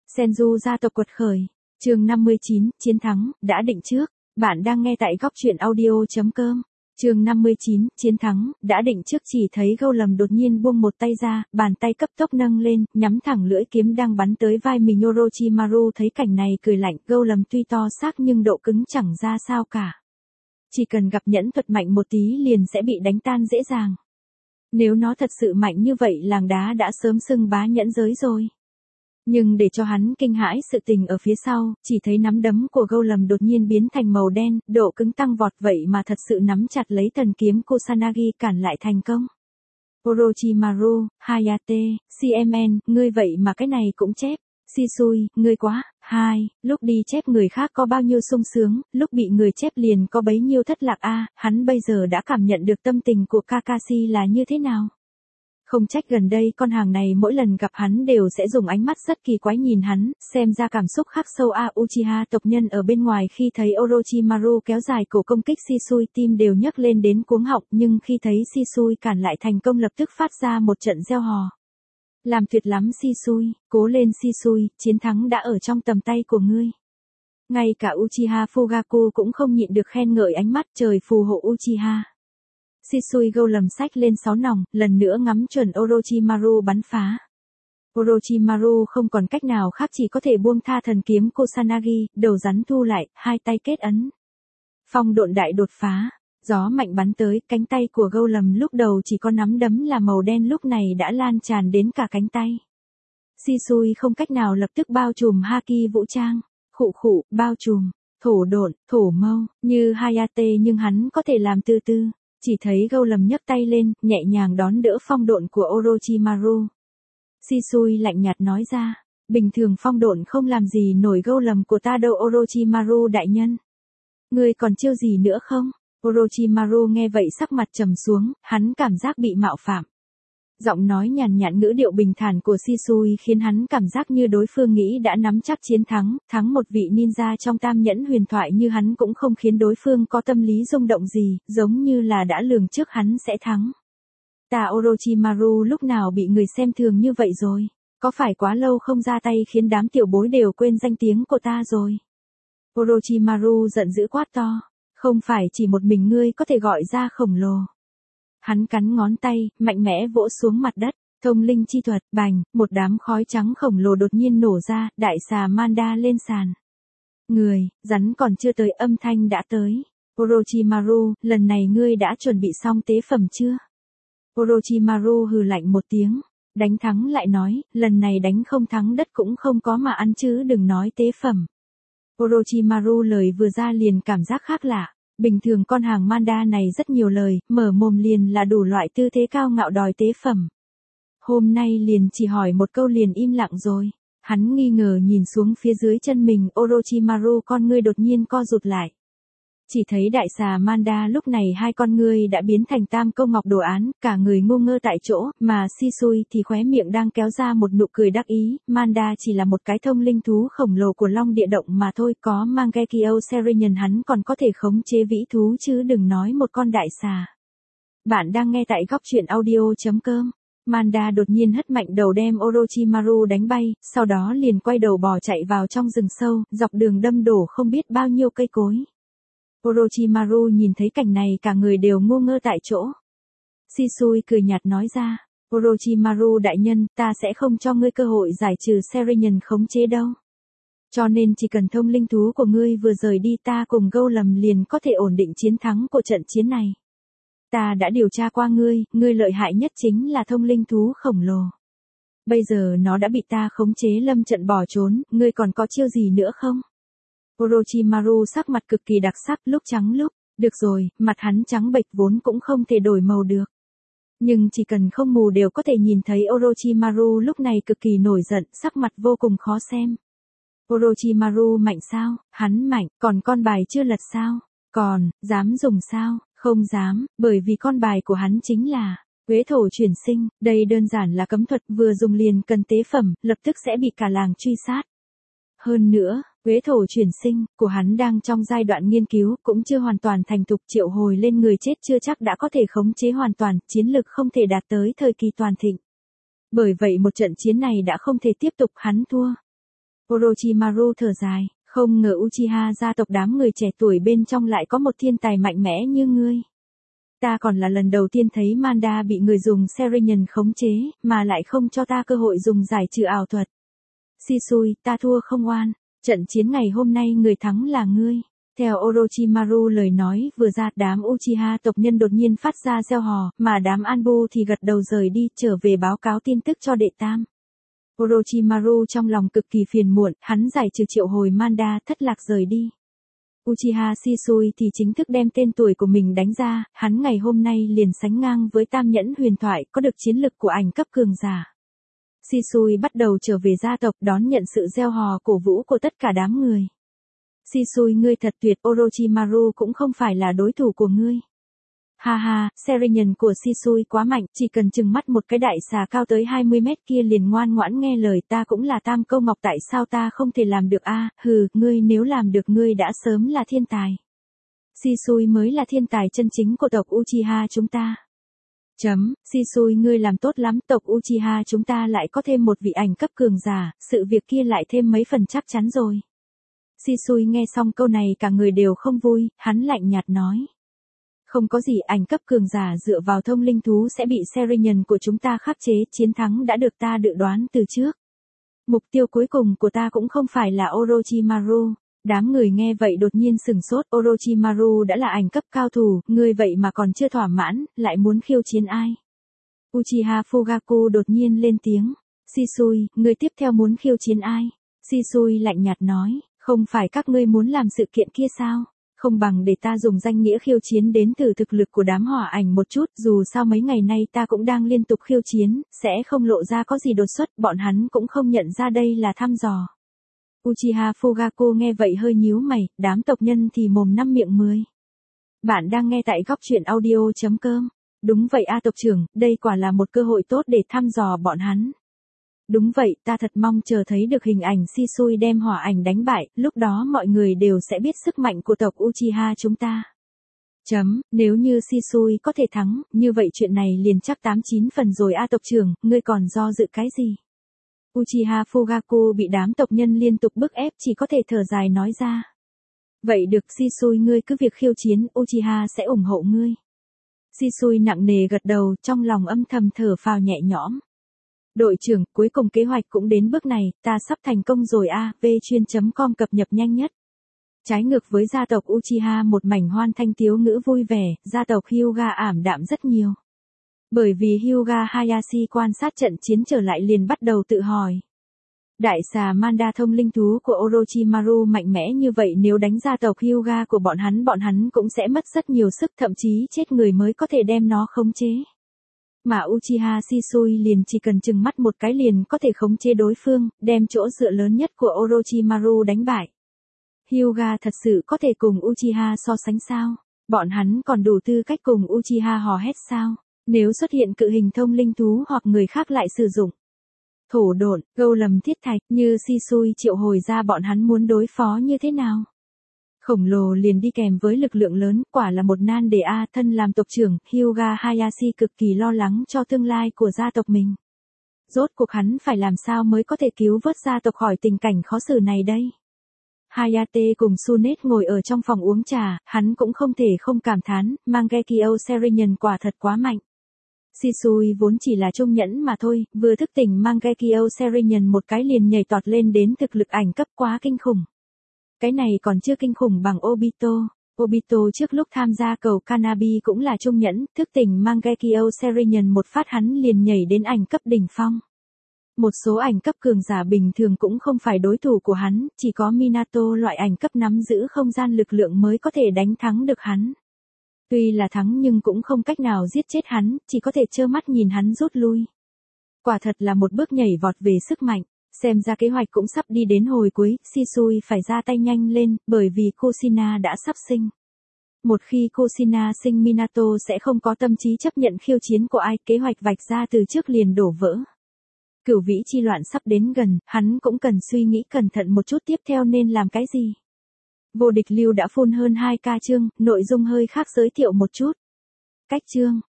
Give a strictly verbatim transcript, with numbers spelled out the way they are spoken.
Senju gia tộc quật khởi. Chương năm mươi chín, chiến thắng, đã định trước. Bạn đang nghe tại góc truyện audio.com. Chương năm mươi chín, chiến thắng, đã định trước. Chỉ thấy Golem đột nhiên buông một tay ra, bàn tay cấp tốc nâng lên, nhắm thẳng lưỡi kiếm đang bắn tới vai mình. Orochimaru thấy cảnh này cười lạnh, Golem tuy to xác nhưng độ cứng chẳng ra sao cả. Chỉ cần gặp nhẫn thuật mạnh một tí liền sẽ bị đánh tan dễ dàng. Nếu nó thật sự mạnh như vậy làng đá đã sớm xưng bá nhẫn giới rồi. Nhưng để cho hắn kinh hãi sự tình ở phía sau, chỉ thấy nắm đấm của Golem đột nhiên biến thành màu đen, độ cứng tăng vọt vậy mà thật sự nắm chặt lấy thần kiếm Kusanagi cản lại thành công. Orochimaru, Hayate, xê em en, ngươi vậy mà cái này cũng chép. Shisui, ngươi quá. Hai, lúc đi chép người khác có bao nhiêu sung sướng, lúc bị người chép liền có bấy nhiêu thất lạc a. Hắn bây giờ đã cảm nhận được tâm tình của Kakashi là như thế nào. Không trách gần đây con hàng này mỗi lần gặp hắn đều sẽ dùng ánh mắt rất kỳ quái nhìn hắn, xem ra cảm xúc khắc sâu a. Uchiha tộc nhân ở bên ngoài khi thấy Orochimaru kéo dài cổ công kích Shisui tim đều nhấc lên đến cuống họng, nhưng khi thấy Shisui cản lại thành công lập tức phát ra một trận reo hò. Làm tuyệt lắm Shisui, cố lên Shisui, chiến thắng đã ở trong tầm tay của ngươi. Ngay cả Uchiha Fugaku cũng không nhịn được khen ngợi ánh mắt trời phù hộ Uchiha. Shisui Golem xách lên sáu nòng, lần nữa ngắm chuẩn Orochimaru bắn phá. Orochimaru không còn cách nào khác chỉ có thể buông tha thần kiếm Kusanagi, đầu rắn thu lại, hai tay kết ấn. Phong độn đại đột phá, gió mạnh bắn tới, cánh tay của Golem lúc đầu chỉ có nắm đấm là màu đen lúc này đã lan tràn đến cả cánh tay. Shisui không cách nào lập tức bao trùm haki vũ trang, khụ khụ, bao trùm, thổ độn, thổ mâu, như Hayate nhưng hắn có thể làm từ từ. Chỉ thấy Golem nhấc tay lên, nhẹ nhàng đón đỡ phong độn của Orochimaru. Shisui lạnh nhạt nói ra, bình thường phong độn không làm gì nổi Golem của ta đâu Orochimaru đại nhân. Ngươi còn chiêu gì nữa không? Orochimaru nghe vậy sắc mặt trầm xuống, hắn cảm giác bị mạo phạm. Giọng nói nhàn nhạt ngữ điệu bình thản của Shisui khiến hắn cảm giác như đối phương nghĩ đã nắm chắc chiến thắng, thắng một vị ninja trong tam nhẫn huyền thoại như hắn cũng không khiến đối phương có tâm lý rung động gì, giống như là đã lường trước hắn sẽ thắng. Ta Orochimaru lúc nào bị người xem thường như vậy rồi, có phải quá lâu không ra tay khiến đám tiểu bối đều quên danh tiếng của ta rồi. Orochimaru giận dữ quát to, không phải chỉ một mình ngươi có thể gọi ra khổng lồ. Hắn cắn ngón tay, mạnh mẽ vỗ xuống mặt đất, thông linh chi thuật, bành, một đám khói trắng khổng lồ đột nhiên nổ ra, đại xà Manda lên sàn. Người, rắn còn chưa tới âm thanh đã tới. Orochimaru, lần này ngươi đã chuẩn bị xong tế phẩm chưa? Orochimaru hừ lạnh một tiếng, đánh thắng lại nói, lần này đánh không thắng đất cũng không có mà ăn chứ đừng nói tế phẩm. Orochimaru lời vừa ra liền cảm giác khác lạ. Bình thường con hàng Manda này rất nhiều lời, mở mồm liền là đủ loại tư thế cao ngạo đòi tế phẩm. Hôm nay liền chỉ hỏi một câu liền im lặng rồi. Hắn nghi ngờ nhìn xuống phía dưới chân mình, Orochimaru con ngươi đột nhiên co rụt lại. Chỉ thấy đại xà Manda lúc này hai con ngươi đã biến thành tam câu ngọc đồ án, cả người ngu ngơ tại chỗ, mà Shisui thì khóe miệng đang kéo ra một nụ cười đắc ý. Manda chỉ là một cái thông linh thú khổng lồ của Long Địa Động mà thôi, có Mangekyo Serion hắn còn có thể khống chế vĩ thú chứ đừng nói một con đại xà. Bạn đang nghe tại góc truyện audio.com. Manda đột nhiên hất mạnh đầu đem Orochimaru đánh bay, sau đó liền quay đầu bò chạy vào trong rừng sâu, dọc đường đâm đổ không biết bao nhiêu cây cối. Orochimaru nhìn thấy cảnh này cả người đều ngu ngơ tại chỗ. Shisui cười nhạt nói ra, Orochimaru đại nhân, ta sẽ không cho ngươi cơ hội giải trừ Serion khống chế đâu. Cho nên chỉ cần thông linh thú của ngươi vừa rời đi ta cùng Golem liền có thể ổn định chiến thắng của trận chiến này. Ta đã điều tra qua ngươi, ngươi lợi hại nhất chính là thông linh thú khổng lồ. Bây giờ nó đã bị ta khống chế lâm trận bỏ trốn, ngươi còn có chiêu gì nữa không? Orochimaru sắc mặt cực kỳ đặc sắc, lúc trắng lúc, được rồi, mặt hắn trắng bệch vốn cũng không thể đổi màu được. Nhưng chỉ cần không mù đều có thể nhìn thấy Orochimaru lúc này cực kỳ nổi giận, sắc mặt vô cùng khó xem. Orochimaru mạnh sao? Hắn mạnh, còn con bài chưa lật sao? Còn, dám dùng sao? Không dám, bởi vì con bài của hắn chính là Quế thổ chuyển sinh, đây đơn giản là cấm thuật vừa dùng liền cần tế phẩm, lập tức sẽ bị cả làng truy sát. Hơn nữa, Quế thổ chuyển sinh của hắn đang trong giai đoạn nghiên cứu, cũng chưa hoàn toàn thành thục, triệu hồi lên người chết chưa chắc đã có thể khống chế hoàn toàn, chiến lực không thể đạt tới thời kỳ toàn thịnh. Bởi vậy một trận chiến này đã không thể tiếp tục, hắn thua. Orochimaru thở dài, không ngờ Uchiha gia tộc đám người trẻ tuổi bên trong lại có một thiên tài mạnh mẽ như ngươi. Ta còn là lần đầu tiên thấy Manda bị người dùng Serinhân khống chế, mà lại không cho ta cơ hội dùng giải trừ ảo thuật. Shisui, ta thua không oan, trận chiến ngày hôm nay người thắng là ngươi. Theo Orochimaru lời nói vừa ra, đám Uchiha tộc nhân đột nhiên phát ra reo hò, mà đám Anbu thì gật đầu rời đi, trở về báo cáo tin tức cho đệ tam. Orochimaru trong lòng cực kỳ phiền muộn, hắn giải trừ triệu hồi Manda, thất lạc rời đi. Uchiha Shisui thì chính thức đem tên tuổi của mình đánh ra, hắn ngày hôm nay liền sánh ngang với Tam Nhẫn huyền thoại, có được chiến lực của ảnh cấp cường giả. Shisui bắt đầu trở về gia tộc, đón nhận sự gieo hò cổ vũ của tất cả đám người. Shisui, ngươi thật tuyệt, Orochimaru cũng không phải là đối thủ của ngươi. Ha ha, Serinhân của Shisui quá mạnh, chỉ cần chừng mắt một cái đại xà cao tới hai mươi mét kia liền ngoan ngoãn nghe lời, ta cũng là Tam Câu Ngọc, tại sao ta không thể làm được a? Hừ, ngươi nếu làm được ngươi đã sớm là thiên tài. Shisui mới là thiên tài chân chính của tộc Uchiha chúng ta. Chấm, Shisui ngươi làm tốt lắm, tộc Uchiha chúng ta lại có thêm một vị ảnh cấp cường giả, sự việc kia lại thêm mấy phần chắc chắn rồi. Shisui nghe xong câu này cả người đều không vui, hắn lạnh nhạt nói. Không có gì, ảnh cấp cường giả dựa vào thông linh thú sẽ bị Serinhân của chúng ta khắc chế, chiến thắng đã được ta dự đoán từ trước. Mục tiêu cuối cùng của ta cũng không phải là Orochimaru. Đám người nghe vậy đột nhiên sừng sốt, Orochimaru đã là ảnh cấp cao thủ, ngươi vậy mà còn chưa thỏa mãn, lại muốn khiêu chiến ai? Uchiha Fugaku đột nhiên lên tiếng, Shisui, ngươi tiếp theo muốn khiêu chiến ai? Shisui lạnh nhạt nói, không phải các ngươi muốn làm sự kiện kia sao? Không bằng để ta dùng danh nghĩa khiêu chiến đến từ thực lực của đám hỏa ảnh một chút, dù sao mấy ngày nay ta cũng đang liên tục khiêu chiến, sẽ không lộ ra có gì đột xuất, bọn hắn cũng không nhận ra đây là thăm dò. Uchiha Fugaku nghe vậy hơi nhíu mày, đám tộc nhân thì mồm năm miệng mười. Bạn đang nghe tại góc truyện audio chấm com. Đúng vậy a tộc trưởng, đây quả là một cơ hội tốt để thăm dò bọn hắn. Đúng vậy, ta thật mong chờ thấy được hình ảnh Shisui đem hỏa ảnh đánh bại, lúc đó mọi người đều sẽ biết sức mạnh của tộc Uchiha chúng ta. Chấm, nếu như Shisui có thể thắng, như vậy chuyện này liền chắc tám chín phần rồi a tộc trưởng, ngươi còn do dự cái gì? Uchiha Fugaku bị đám tộc nhân liên tục bức ép chỉ có thể thở dài nói ra. Vậy được, Shisui ngươi cứ việc khiêu chiến, Uchiha sẽ ủng hộ ngươi. Shisui nặng nề gật đầu, trong lòng âm thầm thở phào nhẹ nhõm. Đội trưởng, cuối cùng kế hoạch cũng đến bước này, ta sắp thành công rồi a, vchuyên chấm com cập nhật nhanh nhất. Trái ngược với gia tộc Uchiha một mảnh hoan thanh tiếu ngữ vui vẻ, gia tộc Hyuga ảm đạm rất nhiều. Bởi vì Hyuga Hayashi quan sát trận chiến trở lại liền bắt đầu tự hỏi. Đại xà Manda thông linh thú của Orochimaru mạnh mẽ như vậy, nếu đánh gia tộc Hyuga của bọn hắn bọn hắn cũng sẽ mất rất nhiều sức, thậm chí chết người mới có thể đem nó khống chế. Mà Uchiha Shisui liền chỉ cần chừng mắt một cái liền có thể khống chế đối phương, đem chỗ dựa lớn nhất của Orochimaru đánh bại. Hyuga thật sự có thể cùng Uchiha so sánh sao? Bọn hắn còn đủ tư cách cùng Uchiha hò hét sao? Nếu xuất hiện cự hình thông linh thú hoặc người khác lại sử dụng thổ độn, gâu lầm thiết thạch như Shisui triệu hồi ra, bọn hắn muốn đối phó như thế nào? Khổng lồ liền đi kèm với lực lượng lớn, quả là một nan đề a. Thân làm tộc trưởng, Hyuga Hayashi cực kỳ lo lắng cho tương lai của gia tộc mình. Rốt cuộc hắn phải làm sao mới có thể cứu vớt gia tộc khỏi tình cảnh khó xử này đây? Hayate cùng Sunet ngồi ở trong phòng uống trà, hắn cũng không thể không cảm thán, Mangekyo Serinhân quả thật quá mạnh. Shisui vốn chỉ là trung nhẫn mà thôi, vừa thức tỉnh Mangekyo Serinhân một cái liền nhảy tọt lên đến thực lực ảnh cấp, quá kinh khủng. Cái này còn chưa kinh khủng bằng Obito. Obito trước lúc tham gia cầu Kanabi cũng là trung nhẫn, thức tỉnh Mangekyo Serinhân một phát hắn liền nhảy đến ảnh cấp đỉnh phong. Một số ảnh cấp cường giả bình thường cũng không phải đối thủ của hắn, chỉ có Minato loại ảnh cấp nắm giữ không gian lực lượng mới có thể đánh thắng được hắn. Tuy là thắng nhưng cũng không cách nào giết chết hắn, chỉ có thể trơ mắt nhìn hắn rút lui. Quả thật là một bước nhảy vọt về sức mạnh. Xem ra kế hoạch cũng sắp đi đến hồi cuối, Shisui phải ra tay nhanh lên, bởi vì Kushina đã sắp sinh. Một khi Kushina sinh, Minato sẽ không có tâm trí chấp nhận khiêu chiến của ai, kế hoạch vạch ra từ trước liền đổ vỡ. Cửu vĩ chi loạn sắp đến gần, hắn cũng cần suy nghĩ cẩn thận một chút tiếp theo nên làm cái gì. Vô địch lưu đã phun hơn hai ca chương, nội dung hơi khác giới thiệu một chút. Cách chương.